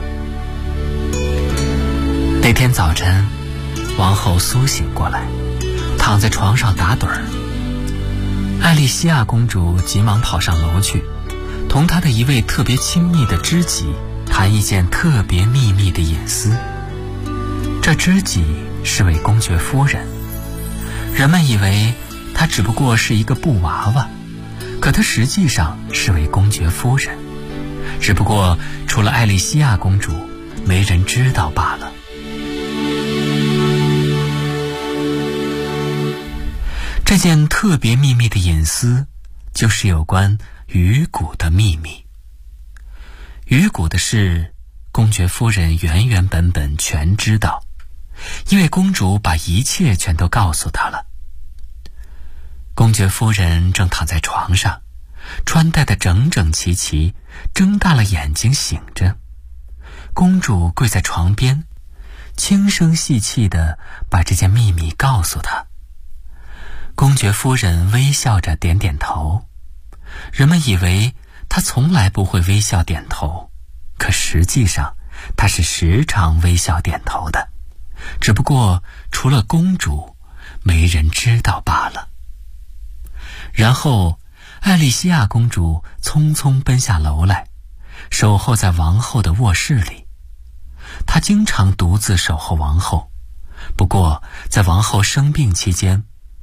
J: 那天早晨，王后苏醒过来，躺在床上打盹儿。艾丽西亚公主急忙跑上楼去，同她的一位特别亲密的知己谈一件特别秘密的隐私。这知己是位公爵夫人，人们以为她只不过是一个布娃娃，可她实际上是位公爵夫人，只不过除了艾丽西亚公主，没人知道罢了。这件特别秘密的隐私，就是有关鱼骨的秘密。鱼骨的事，公爵夫人原原本本全知道，因为公主把一切全都告诉她了。公爵夫人正躺在床上，穿戴得整整齐齐，睁大了眼睛醒着。公主跪在床边，轻声细气地把这件秘密告诉她。公爵夫人微笑着点点头，人们以为她从来不会微笑点头，可实际上她是时常微笑点头的，只不过除了公主，没人知道罢了。然后艾丽西亚公主匆匆奔下楼来，守候在王后的卧室里。她经常独自守候王后，不过在王后生病期间，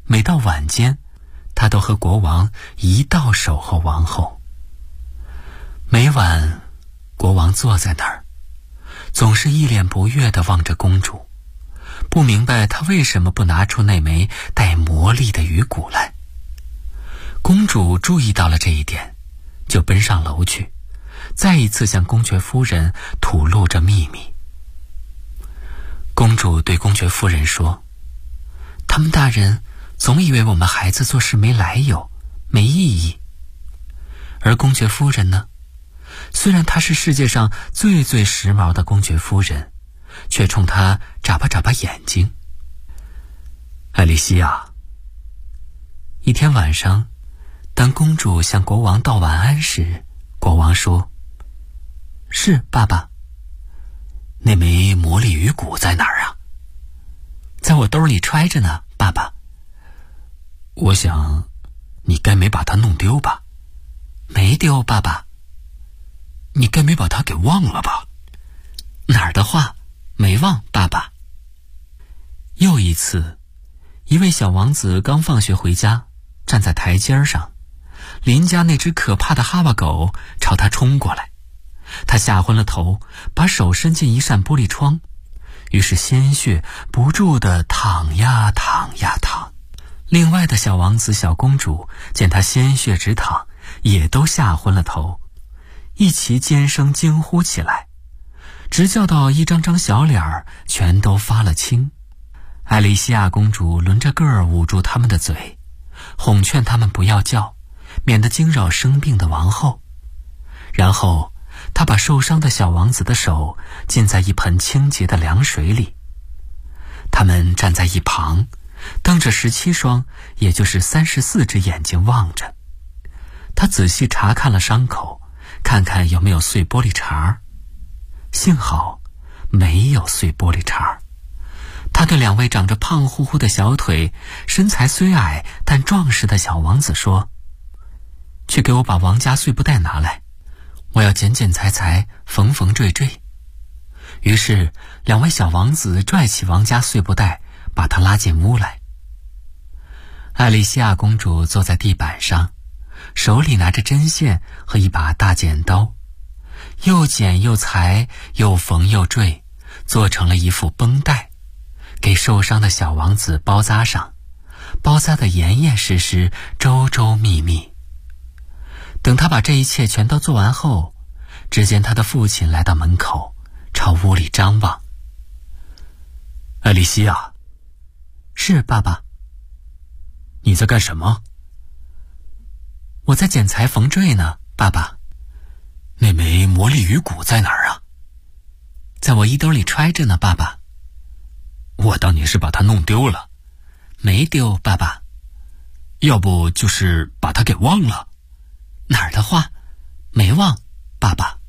J: 每到晚间，他都和国王一道守候王后。每晚，国王坐在那儿，总是一脸不悦地望着公主，不明白他为什么不拿出那枚带魔力的鱼骨来。公主注意到了这一点，就奔上楼去，再一次向公爵夫人吐露着秘密。公主对公爵夫人说：“他们大人总以为我们孩子做事没来由，没意义。”而公爵夫人呢，虽然她是世界上最时髦的公爵夫人，却冲她眨巴眨巴眼睛。艾莉西亚，一天晚上，当公主向国王道晚安时，国王说：“是，爸爸。那枚魔力鱼骨在哪儿啊？”“在我兜里揣着呢，爸爸。”“我想，你该没把它弄丢吧？”“没丢，爸爸。”“你该没把它给忘了吧？”“哪儿的话，没忘，爸爸。”又一次，一位小王子刚放学回家，站在台阶上，邻家那只可怕的哈巴狗朝他冲过来，他吓昏了头，把手伸进一扇玻璃窗，于是鲜血不住地淌呀淌呀淌。另外的小王子小公主见他鲜血直淌，也都吓昏了头，一齐尖声惊呼起来，直叫到一张张小脸儿全都发了青。艾莉西亚公主轮着个儿捂住他们的嘴，哄劝他们不要叫，免得惊扰生病的王后。然后她把受伤的小王子的手浸在一盆清洁的凉水里。他们站在一旁，瞪着17双，也就是34只眼睛望着。她仔细查看了伤口，看看有没有碎玻璃碴。幸好没有碎玻璃碴。他对2位长着胖乎乎的小腿、身材虽矮但壮实的小王子说：“去给我把王家碎布袋拿来，我要剪剪裁裁，缝缝缀缀。”于是2位小王子拽起王家碎布袋，把他拉进屋来。艾莉西亚公主坐在地板上，手里拿着针线和一把大剪刀，又剪又裁，又缝又缀，做成了一副绷带，给受伤的小王子包扎上，包扎得严严实实，周周密密。等他把这一切全都做完后，只见他的父亲来到门口，朝屋里张望。“艾莉西亚。”“是，爸爸。”“你在干什么？”“我在剪裁缝缀呢，爸爸。”“那枚魔力鱼骨在哪儿啊？”“在我衣兜里揣着呢，爸爸。”“我当你是把它弄丢了。”“没丢，爸爸。”“要不就是把它给忘了。”“哪儿的话，没忘，爸爸。”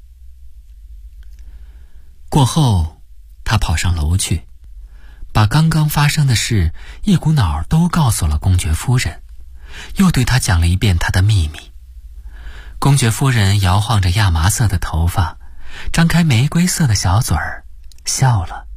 J: 过后，他跑上楼去，把刚刚发生的事一股脑都告诉了公爵夫人，又对她讲了一遍她的秘密。公爵夫人摇晃着亚麻色的头发，张开玫瑰色的小嘴儿，笑了。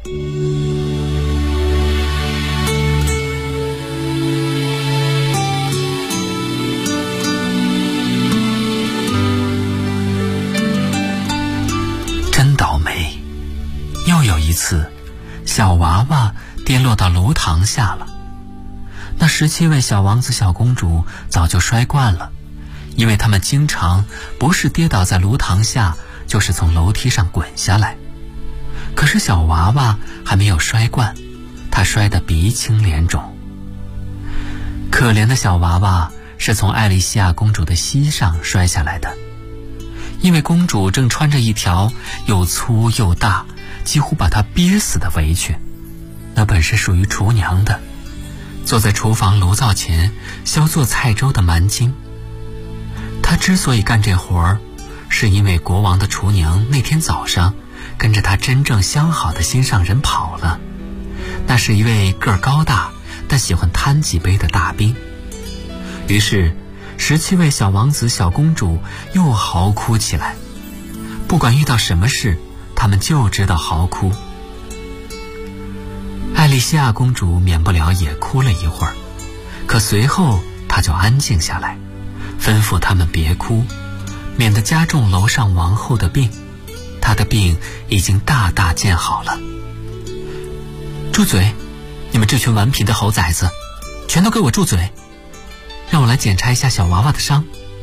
J: 真倒霉，又有一次，小娃娃跌落到炉膛下了。那17位小王子小公主早就摔惯了，因为他们经常不是跌倒在炉膛下，就是从楼梯上滚下来。可是小娃娃还没有摔惯，他摔得鼻青脸肿。可怜的小娃娃是从艾莉西亚公主的膝上摔下来的，因为公主正穿着一条又粗又大，几乎把她憋死的围裙，那本是属于厨娘的，坐在厨房炉灶前削做菜粥的蛮筋。她之所以干这活儿，是因为国王的厨娘那天早上跟着她真正相好的心上人跑了，那是一位个儿高大但喜欢贪几杯的大兵。于是17位小王子小公主又嚎哭起来，不管遇到什么事，他们就知道嚎哭。艾艾丽西亚公主免不了也哭了一会儿，可随后她就安静下来，吩咐他们别哭，免得加重楼上王后的病。她的病已经大大见好了。住嘴！你们这群顽皮的猴崽子，全都给我住嘴！让我来检查一下小娃娃的伤。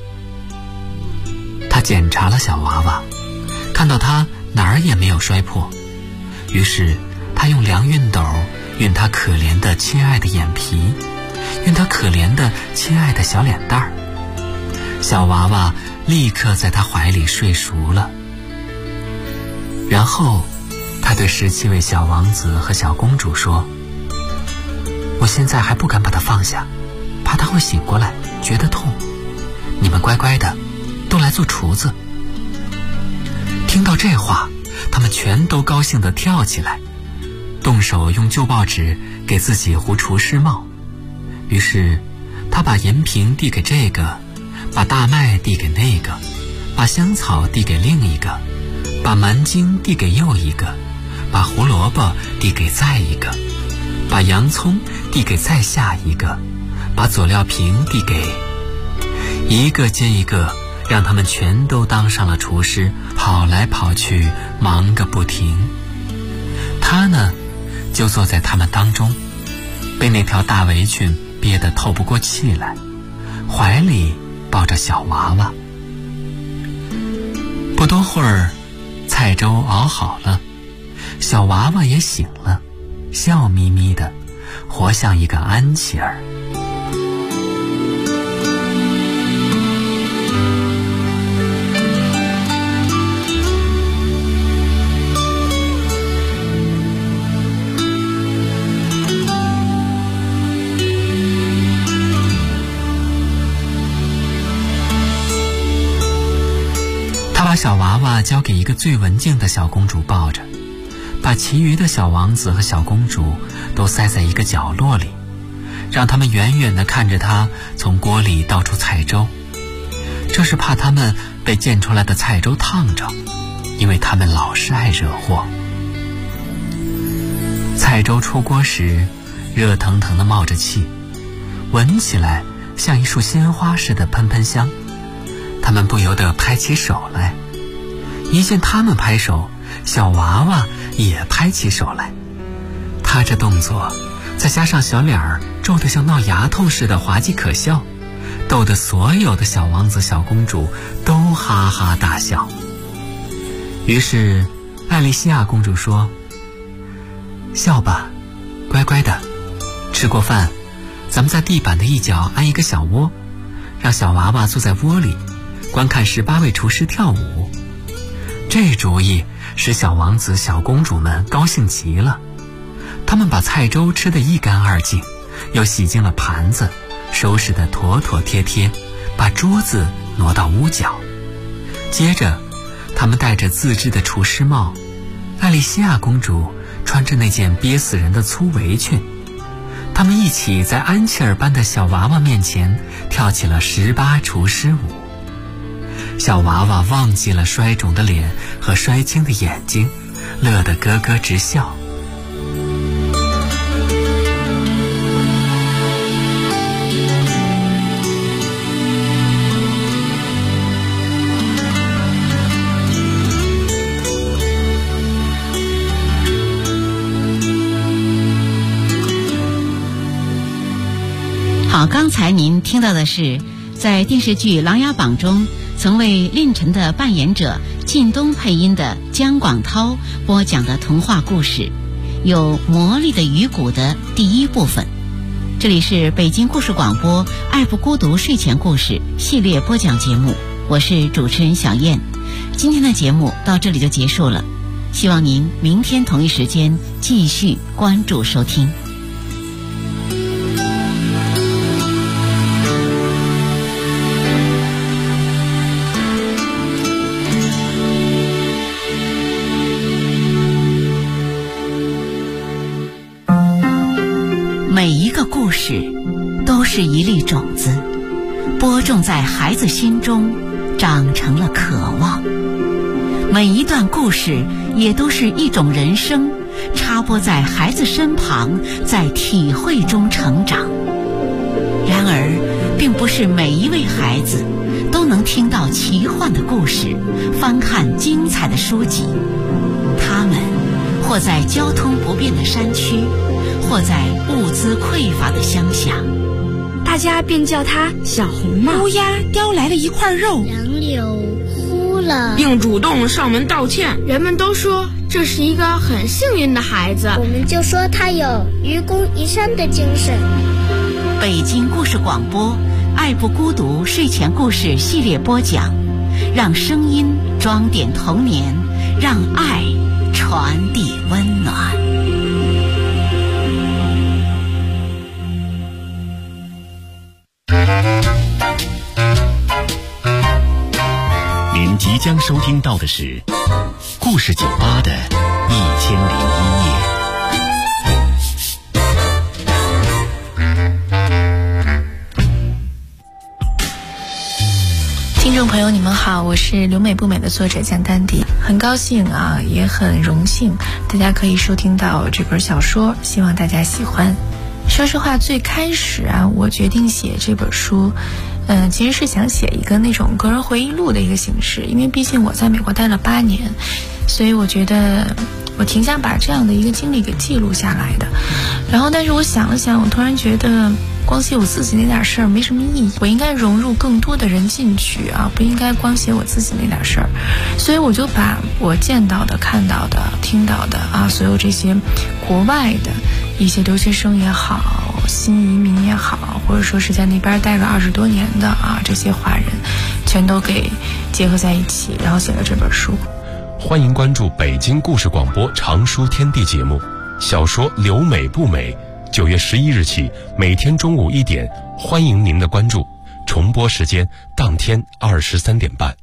J: 他检查了小娃娃，看到他哪儿也没有摔破，于是他用凉熨斗熨他可怜的亲爱的眼皮，熨他可怜的亲爱的小脸蛋儿。小娃娃立刻在他怀里睡熟了。然后他对17位小王子和小公主说，我现在还不敢把他放下，怕他会醒过来觉得痛，你们乖乖的都来做厨子。听到这话，他们全都高兴地跳起来，动手用旧报纸给自己糊厨师帽。于是他把盐瓶递给这个，把大麦递给那个，把香草递给另一个，把蛮荆递给又一个，把胡萝卜递给再一个，把洋葱递给再下一个，把佐料瓶递给一个接一个，让他们全都当上了厨师，跑来跑去，忙个不停。他呢，就坐在他们当中，被那条大围裙憋得透不过气来，怀里抱着小娃娃。不多会儿，菜粥熬好了，小娃娃也醒了，笑眯眯的，活像一个安琪儿。把小娃娃交给一个最文静的小公主抱着，把其余的小王子和小公主都塞在一个角落里，让他们远远地看着他从锅里倒出菜粥。这是怕他们被溅出来的菜粥烫着，因为他们老是爱惹祸。菜粥出锅时，热腾腾地冒着气，闻起来像一束鲜花似的喷喷香。他们不由得拍起手来，一见他们拍手，小娃娃也拍起手来。他这动作再加上小脸儿皱得像闹牙痛似的滑稽可笑，逗得所有的小王子小公主都哈哈大笑。于是艾丽西亚公主说，笑吧，乖乖的，吃过饭咱们在地板的一角安一个小窝，让小娃娃坐在窝里观看18位厨师跳舞。这主意使小王子小公主们高兴极了，他们把菜粥吃得一干二净，又洗净了盘子，收拾得妥妥帖帖，把桌子挪到屋角。接着他们戴着自制的厨师帽，艾丽西亚公主穿着那件憋死人的粗围裙，他们一起在安琪儿般的小娃娃面前跳起了18厨师舞。小娃娃忘记了摔肿的脸和摔青的眼睛，乐得咯咯直笑。
N: 好，刚才您听到的是在电视剧《琅琊榜》中曾为令臣的扮演者靳东配音的姜广涛播讲的童话故事，有魔力的鱼骨的第1部分。这里是北京故事广播爱不孤独睡前故事系列播讲节目，我是主持人小燕。今天的节目到这里就结束了，希望您明天同一时间继续关注收听。每一个故事都是一粒种子，播种在孩子心中，长成了渴望。每一段故事也都是一种人生， 插播在孩子身旁，在体会中成长。然而，并不是每一位孩子都能听到奇幻的故事，翻看精彩的书籍。他们或在交通不便的山区，或在物资匮乏的乡下，
U: 大家便叫他小红帽。 乌鸦叼来了一块肉，
W: 杨柳哭了，
U: 并主动上门道歉。人们都说这是一个很幸运的孩子，
W: 我们就说他有愚公移山的精神。
N: 北京故事广播爱不孤独睡前故事系列播讲，让声音装点童年，让爱传递温暖。
B: 您即将收听到的是故事酒吧的1001夜。
D: 听众朋友你们好，我是留美不美的作者江丹迪，很高兴啊，也很荣幸大家可以收听到这本小说，希望大家喜欢。说实话，最开始啊，我决定写这本书其实是想写一个那种个人回忆录的一个形式，因为毕竟我在美国待了8年，所以我觉得我挺想把这样的一个经历给记录下来的。然后但是我想了想，我突然觉得光写我自己那点事儿没什么意义，我应该融入更多的人进去啊，不应该光写我自己那点事儿。所以我就把我见到的、看到的、听到的啊，所有这些国外的一些留学生也好，新移民也好，或者说是在那边待个20多年的啊，这些华人全都给结合在一起，然后写了这本书。
E: 欢迎关注北京故事广播长书天地节目，小说留美不美，9月11日起每天中午1点，欢迎您的关注，重播时间当天23点半。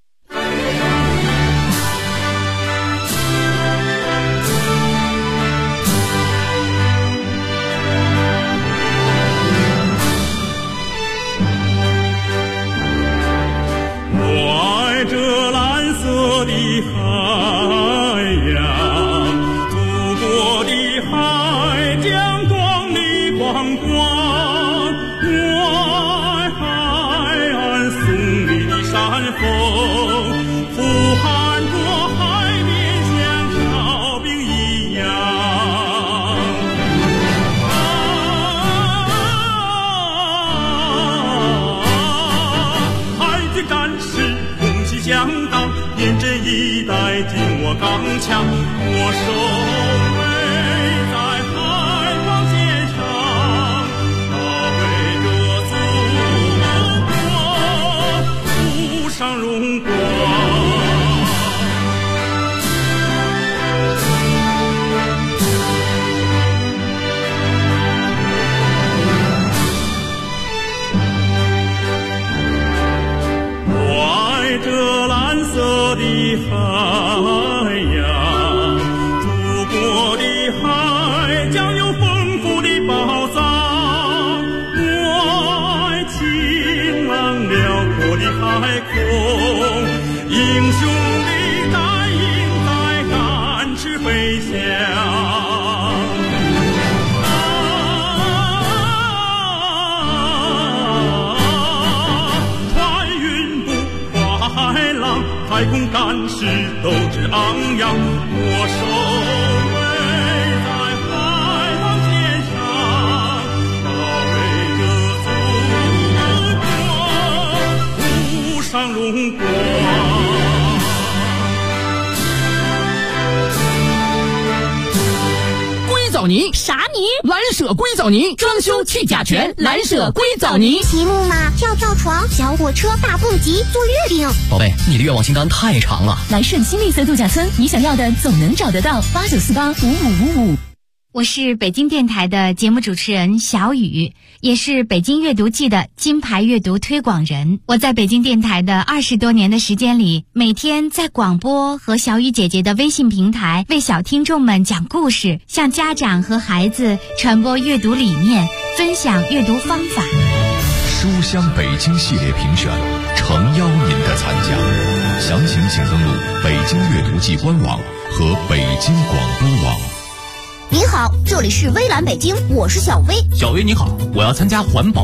F: 刚强，我守卫在海防线上，保卫着祖国铺上荣光。我爱这蓝色的海。太空战士斗志昂扬，我守卫在海防线上，保卫着祖国铺上荣光。
X: 硅藻泥啥泥？蓝舍硅藻泥，装修去甲醛，蓝舍硅藻泥。
W: 题目嘛，跳床、小火车、大蹦极、做月饼。
X: 宝贝，你的愿望清单太长了。
H: 来顺新绿色度假村，你想要的总能找得到。8948555555。
Y: 我是北京电台的节目主持人小雨，也是北京阅读季的金牌阅读推广人。我在北京电台的20多年的时间里，每天在广播和小雨姐姐的微信平台为小听众们讲故事，向家长和孩子传播阅读理念，分享阅读方法。
B: 书香北京系列评选，诚邀您的参加。详情请登录北京阅读季官网和北京广播网。
A: 您好，这里是微蓝北京，我是小薇。
C: 小薇你好，我要参加环保